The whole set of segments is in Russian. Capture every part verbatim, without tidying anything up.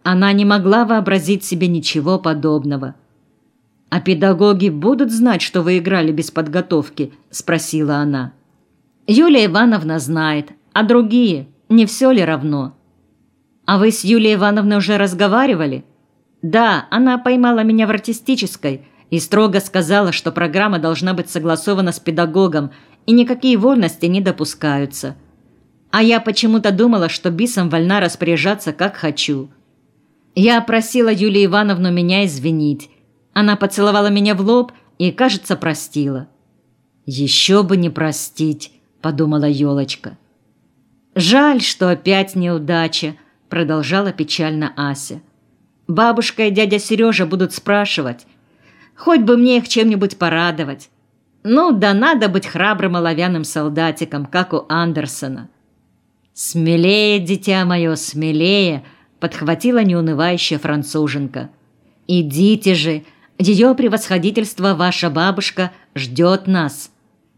Она не могла вообразить себе ничего подобного. «А педагоги будут знать, что вы играли без подготовки?» – спросила она. «Юлия Ивановна знает, а другие не все ли равно?» «А вы с Юлией Ивановной уже разговаривали?» «Да, она поймала меня в артистической и строго сказала, что программа должна быть согласована с педагогом, и никакие вольности не допускаются. А я почему-то думала, что бисом вольна распоряжаться, как хочу. Я просила Юлию Ивановну меня извинить. Она поцеловала меня в лоб и, кажется, простила». «Еще бы не простить», — подумала Ёлочка. «Жаль, что опять неудача», — продолжала печально Ася. «Бабушка и дядя Сережа будут спрашивать. Хоть бы мне их чем-нибудь порадовать. Ну, да надо быть храбрым оловянным солдатиком, как у Андерсона». «Смелее, дитя мое, смелее», — подхватила неунывающая француженка. «Идите же, ее превосходительство, ваша бабушка, ждет нас».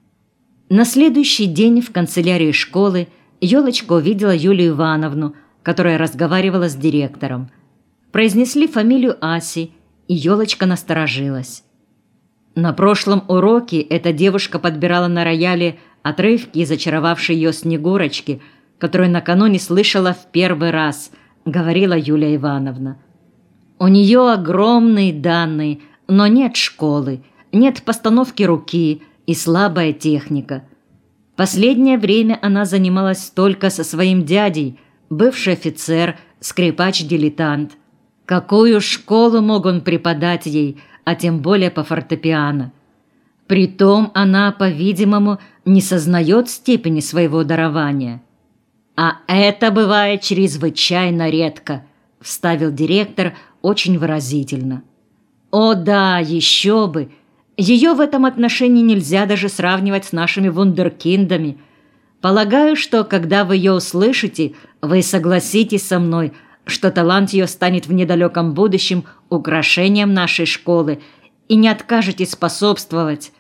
На следующий день в канцелярии школы Ёлочка увидела Юлию Ивановну, которая разговаривала с директором. Произнесли фамилию Аси, и Ёлочка насторожилась. На прошлом уроке эта девушка подбирала на рояле отрывки из очаровавшей ее Снегурочки, которую накануне слышала в первый раз, говорила Юлия Ивановна. У нее огромные данные, но нет школы, нет постановки руки и слабая техника. Последнее время она занималась только со своим дядей, бывший офицер, скрипач-дилетант. Какую школу мог он преподать ей, а тем более по фортепиано? Притом она, по-видимому, не сознает степени своего дарования. «А это бывает чрезвычайно редко», — вставил директор очень выразительно. «О да, еще бы! Ее в этом отношении нельзя даже сравнивать с нашими вундеркиндами. Полагаю, что, когда вы ее услышите, вы согласитесь со мной, что талант ее станет в недалеком будущем украшением нашей школы, и не откажетесь способствовать».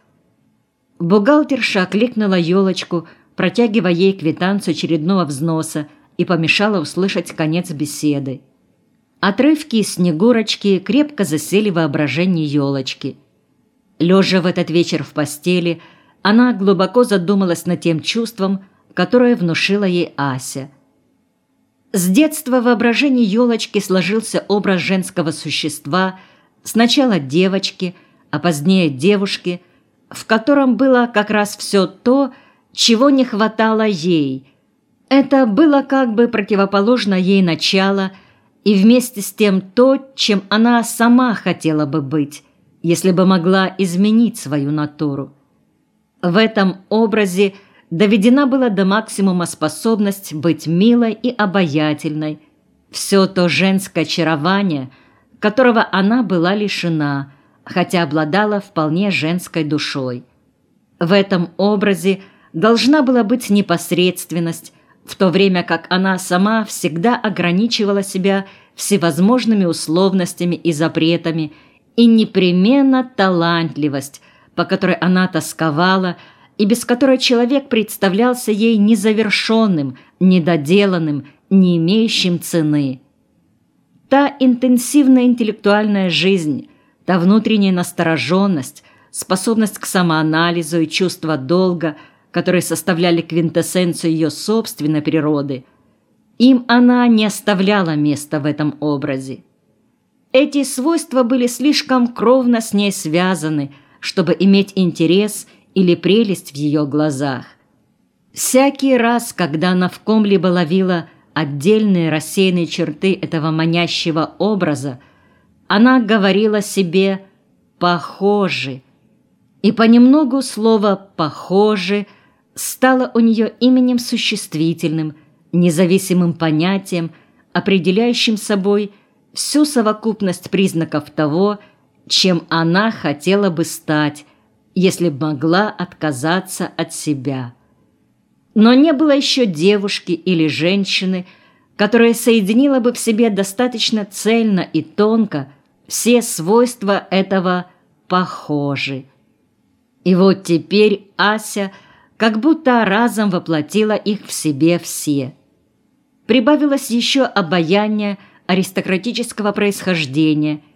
Бухгалтерша окликнула Ёлочку, протягивая ей квитанцию очередного взноса, и помешала услышать конец беседы. Отрывки из «Снегурочки» крепко засели в воображении Ёлочки. Лежа в этот вечер в постели, она глубоко задумалась над тем чувством, которое внушила ей Ася. С детства в воображении Ёлочки сложился образ женского существа, сначала девочки, а позднее девушки, в котором было как раз все то, чего не хватало ей. Это было как бы противоположно ей начало и вместе с тем то, чем она сама хотела бы быть, если бы могла изменить свою натуру. В этом образе доведена была до максимума способность быть милой и обаятельной, все то женское очарование, которого она была лишена, хотя обладала вполне женской душой. В этом образе должна была быть непосредственность, в то время как она сама всегда ограничивала себя всевозможными условностями и запретами, и непременно талантливость, по которой она тосковала, и без которой человек представлялся ей незавершенным, недоделанным, не имеющим цены. Та интенсивная интеллектуальная жизнь, та внутренняя настороженность, способность к самоанализу и чувство долга, которые составляли квинтэссенцию ее собственной природы, им она не оставляла места в этом образе. Эти свойства были слишком кровно с ней связаны, чтобы иметь интерес или прелесть в ее глазах. Всякий раз, когда она в ком-либо ловила отдельные рассеянные черты этого манящего образа, она говорила себе «похожи». И понемногу слово «похожи» стало у нее именем существительным, независимым понятием, определяющим собой всю совокупность признаков того, чем она хотела бы стать, если бы могла отказаться от себя. Но не было еще девушки или женщины, которая соединила бы в себе достаточно цельно и тонко все свойства этого «похожи». И вот теперь Ася как будто разом воплотила их в себе все. Прибавилось еще обаяние, аристократического происхождения